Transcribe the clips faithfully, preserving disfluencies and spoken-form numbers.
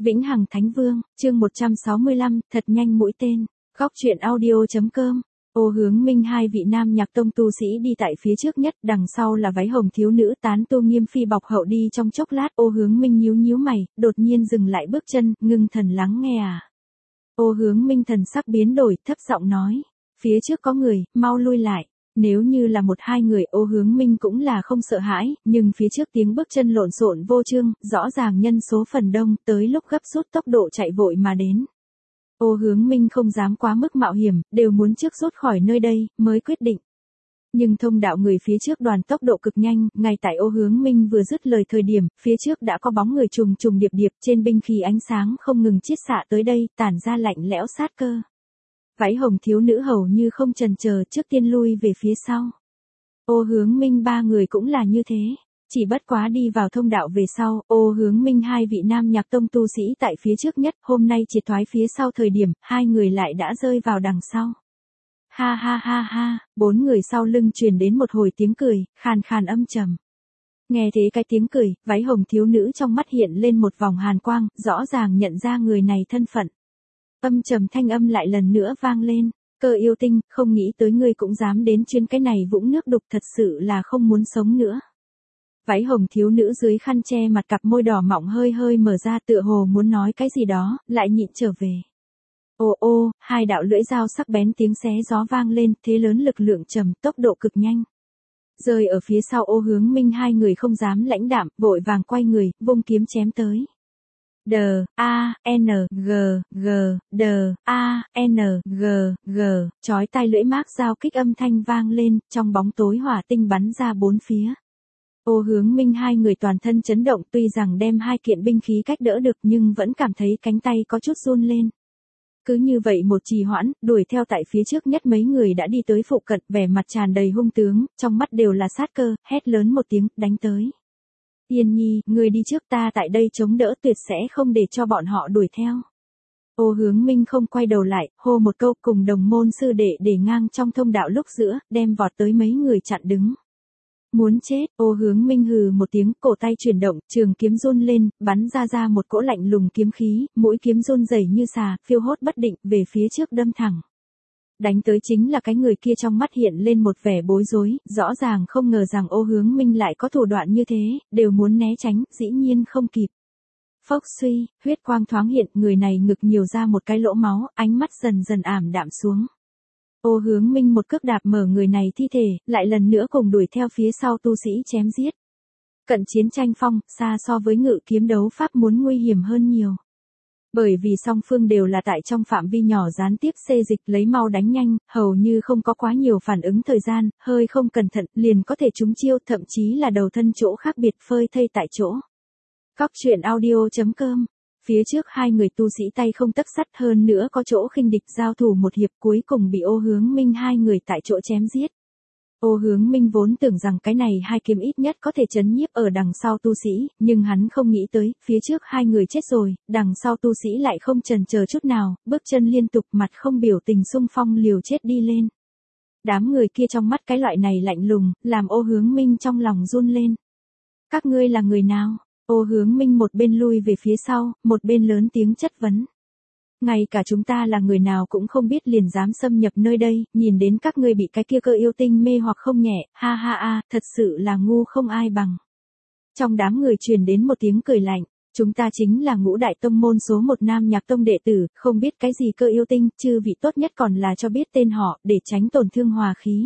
Vĩnh Hằng Thánh Vương, chương một trăm sáu mươi lăm, thật nhanh mũi tên. Góc truyện audio.com. Ô Hướng Minh hai vị nam nhạc tông tu sĩ đi tại phía trước nhất, đằng sau là váy hồng thiếu nữ tán tu Nghiêm Phi bọc hậu đi trong chốc lát. Ô Hướng Minh nhíu nhíu mày, đột nhiên dừng lại bước chân, ngưng thần lắng nghe à. Ô Hướng Minh thần sắc biến đổi, thấp giọng nói, phía trước có người, mau lui lại. Nếu như là một hai người, Ô Hướng Minh cũng là không sợ hãi, nhưng phía trước tiếng bước chân lộn xộn vô chương, rõ ràng nhân số phần đông, tới lúc gấp rút tốc độ chạy vội mà đến. Ô Hướng Minh không dám quá mức mạo hiểm, đều muốn trước rút khỏi nơi đây, mới quyết định. Nhưng thông đạo người phía trước đoàn tốc độ cực nhanh, ngay tại Ô Hướng Minh vừa dứt lời thời điểm, phía trước đã có bóng người trùng trùng điệp điệp, trên binh khí ánh sáng không ngừng chiết xạ tới đây, tản ra lạnh lẽo sát cơ. Váy hồng thiếu nữ hầu như không chần chờ, trước tiên lui về phía sau. Ô Hướng Minh ba người cũng là như thế, chỉ bất quá đi vào thông đạo về sau. Ô Hướng Minh hai vị nam nhạc tông tu sĩ tại phía trước nhất, hôm nay triệt thoái phía sau thời điểm, hai người lại đã rơi vào đằng sau. Ha ha ha ha, bốn người sau lưng truyền đến một hồi tiếng cười, khàn khàn âm trầm. Nghe thế cái tiếng cười, váy hồng thiếu nữ trong mắt hiện lên một vòng hàn quang, rõ ràng nhận ra người này thân phận. Âm trầm thanh âm lại lần nữa vang lên, Cơ yêu tinh, không nghĩ tới ngươi cũng dám đến chuyên cái này vũng nước đục, thật sự là không muốn sống nữa. Váy hồng thiếu nữ dưới khăn che mặt, cặp môi đỏ mọng hơi hơi mở ra, tựa hồ muốn nói cái gì đó, lại nhịn trở về. Ô ô, hai đạo lưỡi dao sắc bén tiếng xé gió vang lên, thế lớn lực lượng trầm, tốc độ cực nhanh. Rơi ở phía sau Ô Hướng Minh hai người không dám lãnh đạm, vội vàng quay người, vung kiếm chém tới. D, A, N, G, G, D, A, N, G, G, chói tai lưỡi mác dao kích âm thanh vang lên, trong bóng tối hỏa tinh bắn ra bốn phía. Ô Hướng Minh hai người toàn thân chấn động, tuy rằng đem hai kiện binh khí cách đỡ được nhưng vẫn cảm thấy cánh tay có chút run lên. Cứ như vậy một trì hoãn, đuổi theo tại phía trước nhất mấy người đã đi tới phụ cận, vẻ mặt tràn đầy hung tướng, trong mắt đều là sát cơ, hét lớn một tiếng, đánh tới. Yên Nhi, người đi trước, ta tại đây chống đỡ, tuyệt sẽ không để cho bọn họ đuổi theo. Ô Hướng Minh không quay đầu lại, hô một câu, cùng đồng môn sư đệ để ngang trong thông đạo lúc giữa, đem vọt tới mấy người chặn đứng. Muốn chết. Ô Hướng Minh hừ một tiếng, cổ tay chuyển động, trường kiếm run lên, bắn ra ra một cỗ lạnh lùng kiếm khí, mũi kiếm run rẩy như xà, phiêu hốt bất định, về phía trước đâm thẳng. Đánh tới chính là cái người kia, trong mắt hiện lên một vẻ bối rối, rõ ràng không ngờ rằng Ô Hướng Minh lại có thủ đoạn như thế, đều muốn né tránh, dĩ nhiên không kịp. Phốc suy, huyết quang thoáng hiện, người này ngực nhiều ra một cái lỗ máu, ánh mắt dần dần ảm đạm xuống. Ô Hướng Minh một cước đạp mở người này thi thể, lại lần nữa cùng đuổi theo phía sau tu sĩ chém giết. Cận chiến tranh phong, xa so với ngự kiếm đấu pháp muốn nguy hiểm hơn nhiều. Bởi vì song phương đều là tại trong phạm vi nhỏ gián tiếp xê dịch, lấy mau đánh nhanh, hầu như không có quá nhiều phản ứng thời gian, hơi không cẩn thận, liền có thể trúng chiêu, thậm chí là đầu thân chỗ khác biệt, phơi thây tại chỗ. Góc truyện audio.com. Phía trước hai người tu sĩ tay không tấc sắt, hơn nữa có chỗ khinh địch, giao thủ một hiệp cuối cùng bị Ô Hướng Minh hai người tại chỗ chém giết. Ô Hướng Minh vốn tưởng rằng cái này hai kiếm ít nhất có thể chấn nhiếp ở đằng sau tu sĩ, nhưng hắn không nghĩ tới, phía trước hai người chết rồi, đằng sau tu sĩ lại không chần chờ chút nào, bước chân liên tục, mặt không biểu tình xung phong liều chết đi lên. Đám người kia trong mắt cái loại này lạnh lùng, làm Ô Hướng Minh trong lòng run lên. Các ngươi là người nào? Ô Hướng Minh một bên lui về phía sau, một bên lớn tiếng chất vấn. Ngay cả chúng ta là người nào cũng không biết liền dám xâm nhập nơi đây, nhìn đến các ngươi bị cái kia cơ yêu tinh mê hoặc không nhẹ, ha ha ha, thật sự là ngu không ai bằng. Trong đám người truyền đến một tiếng cười lạnh, chúng ta chính là Ngũ Đại Tông môn số một nam nhạc tông đệ tử, không biết cái gì cơ yêu tinh, chư vị tốt nhất còn là cho biết tên họ, để tránh tổn thương hòa khí.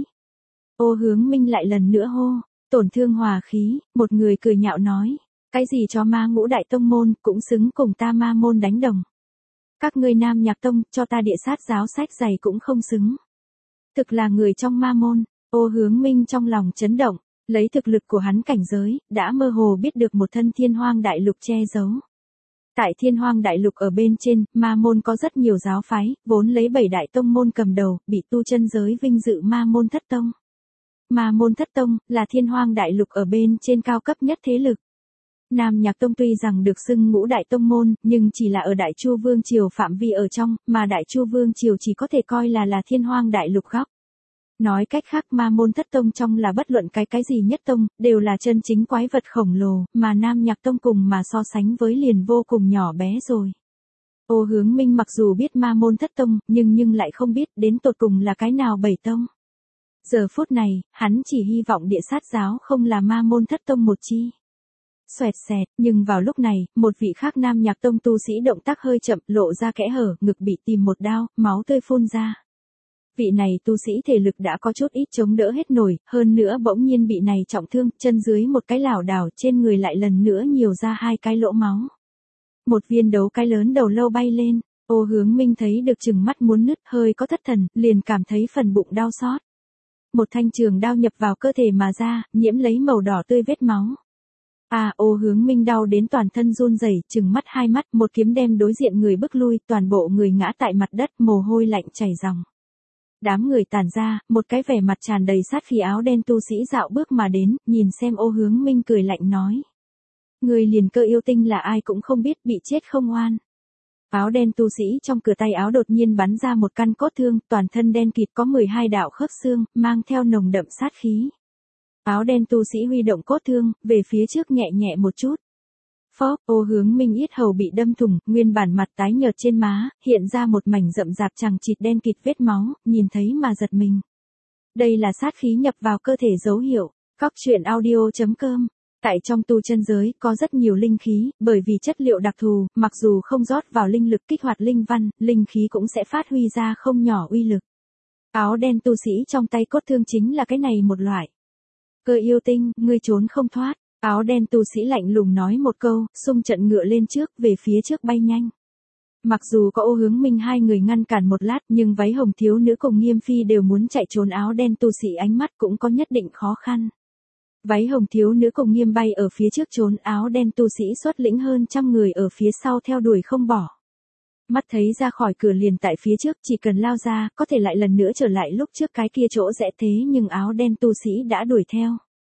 Ô Hướng Minh lại lần nữa hô, tổn thương hòa khí, một người cười nhạo nói. Cái gì cho ma Ngũ Đại Tông môn, cũng xứng cùng ta ma môn đánh đồng. Các ngươi nam nhạc tông, cho ta địa sát giáo sách giày cũng không xứng. Thực là người trong ma môn. Ô Hướng Minh trong lòng chấn động, lấy thực lực của hắn cảnh giới, đã mơ hồ biết được một thân Thiên Hoang Đại Lục che giấu. Tại Thiên Hoang Đại Lục ở bên trên, ma môn có rất nhiều giáo phái, vốn lấy bảy đại tông môn cầm đầu, bị tu chân giới vinh dự ma môn thất tông. Ma môn thất tông, là Thiên Hoang Đại Lục ở bên trên cao cấp nhất thế lực. Nam Nhạc Tông tuy rằng được xưng Ngũ Đại Tông môn, nhưng chỉ là ở Đại Chu Vương Triều phạm vi ở trong, mà Đại Chu Vương Triều chỉ có thể coi là là Thiên Hoang Đại Lục góc. Nói cách khác ma môn thất tông trong là bất luận cái cái gì nhất tông, đều là chân chính quái vật khổng lồ, mà Nam Nhạc Tông cùng mà so sánh với liền vô cùng nhỏ bé rồi. Ô Hướng Minh mặc dù biết ma môn thất tông, nhưng nhưng lại không biết đến tột cùng là cái nào bảy tông. Giờ phút này, hắn chỉ hy vọng địa sát giáo không là ma môn thất tông một chi. Xoẹt xẹt, nhưng vào lúc này, một vị khác Nam Nhạc Tông tu sĩ động tác hơi chậm, lộ ra kẽ hở, ngực bị tìm một đao, máu tươi phun ra. Vị này tu sĩ thể lực đã có chút ít chống đỡ hết nổi, hơn nữa bỗng nhiên bị này trọng thương, chân dưới một cái lảo đảo, trên người lại lần nữa nhiều ra hai cái lỗ máu. Một viên đấu cái lớn đầu lâu bay lên, Ô Hướng Minh thấy được chừng mắt muốn nứt, hơi có thất thần, liền cảm thấy phần bụng đau xót. Một thanh trường đao nhập vào cơ thể mà ra, nhiễm lấy màu đỏ tươi vết máu. À, Ô Hướng Minh đau đến toàn thân run rẩy, chừng mắt hai mắt, một kiếm đem đối diện người bức lui, toàn bộ người ngã tại mặt đất, mồ hôi lạnh chảy ròng. Đám người tản ra, một cái vẻ mặt tràn đầy sát khí áo đen tu sĩ dạo bước mà đến, nhìn xem Ô Hướng Minh cười lạnh nói. Người liền cơ yêu tinh là ai cũng không biết, bị chết không oan. Áo đen tu sĩ trong cửa tay áo đột nhiên bắn ra một căn cốt thương, toàn thân đen kịt có mười hai đạo khớp xương, mang theo nồng đậm sát khí. Áo đen tu sĩ huy động cốt thương, về phía trước nhẹ nhẹ một chút. Phóp, Ô Hướng Minh yết hầu bị đâm thủng, nguyên bản mặt tái nhợt trên má, hiện ra một mảnh rậm rạp chằng chịt đen kịt vết máu, nhìn thấy mà giật mình. Đây là sát khí nhập vào cơ thể dấu hiệu. Cóc truyện audio chấm com. Tại trong tu chân giới có rất nhiều linh khí, bởi vì chất liệu đặc thù, mặc dù không rót vào linh lực kích hoạt linh văn, linh khí cũng sẽ phát huy ra không nhỏ uy lực. Áo đen tu sĩ trong tay cốt thương chính là cái này một loại. Cơ yêu tinh, ngươi trốn không thoát. Áo đen tu sĩ lạnh lùng nói một câu, xung trận ngựa lên trước, về phía trước bay nhanh. Mặc dù có Ô Hướng Minh hai người ngăn cản một lát, nhưng váy hồng thiếu nữ cùng Nghiêm Phi đều muốn chạy trốn, áo đen tu sĩ ánh mắt cũng có nhất định khó khăn. Váy hồng thiếu nữ cùng Nghiêm bay ở phía trước trốn, áo đen tu sĩ xuất lĩnh hơn trăm người ở phía sau theo đuổi không bỏ. Mắt thấy ra khỏi cửa liền tại phía trước, chỉ cần lao ra, có thể lại lần nữa trở lại lúc trước cái kia chỗ rẽ, thế nhưng áo đen tu sĩ đã đuổi theo.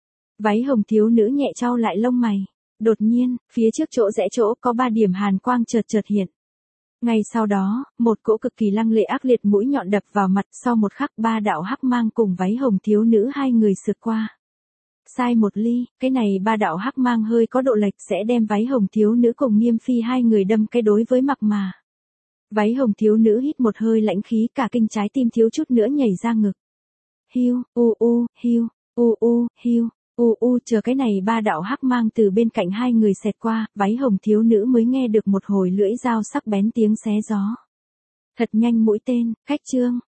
Váy hồng thiếu nữ nhẹ chau lại lông mày. Đột nhiên, phía trước chỗ rẽ chỗ có ba điểm hàn quang chợt chợt hiện. Ngay sau đó, một cỗ cực kỳ lăng lệ ác liệt mũi nhọn đập vào mặt, sau một khắc ba đạo hắc mang cùng váy hồng thiếu nữ hai người sượt qua. Sai một ly, cái này ba đạo hắc mang hơi có độ lệch sẽ đem váy hồng thiếu nữ cùng Nghiêm Phi hai người đâm cái đối với mặc mà. Váy hồng thiếu nữ hít một hơi lãnh khí, cả kinh trái tim thiếu chút nữa nhảy ra ngực. Hiu, u u, hiu, u u, hiu. U u, chờ cái này ba đạo hắc mang từ bên cạnh hai người xẹt qua, váy hồng thiếu nữ mới nghe được một hồi lưỡi dao sắc bén tiếng xé gió. Thật nhanh mũi tên, cách chương.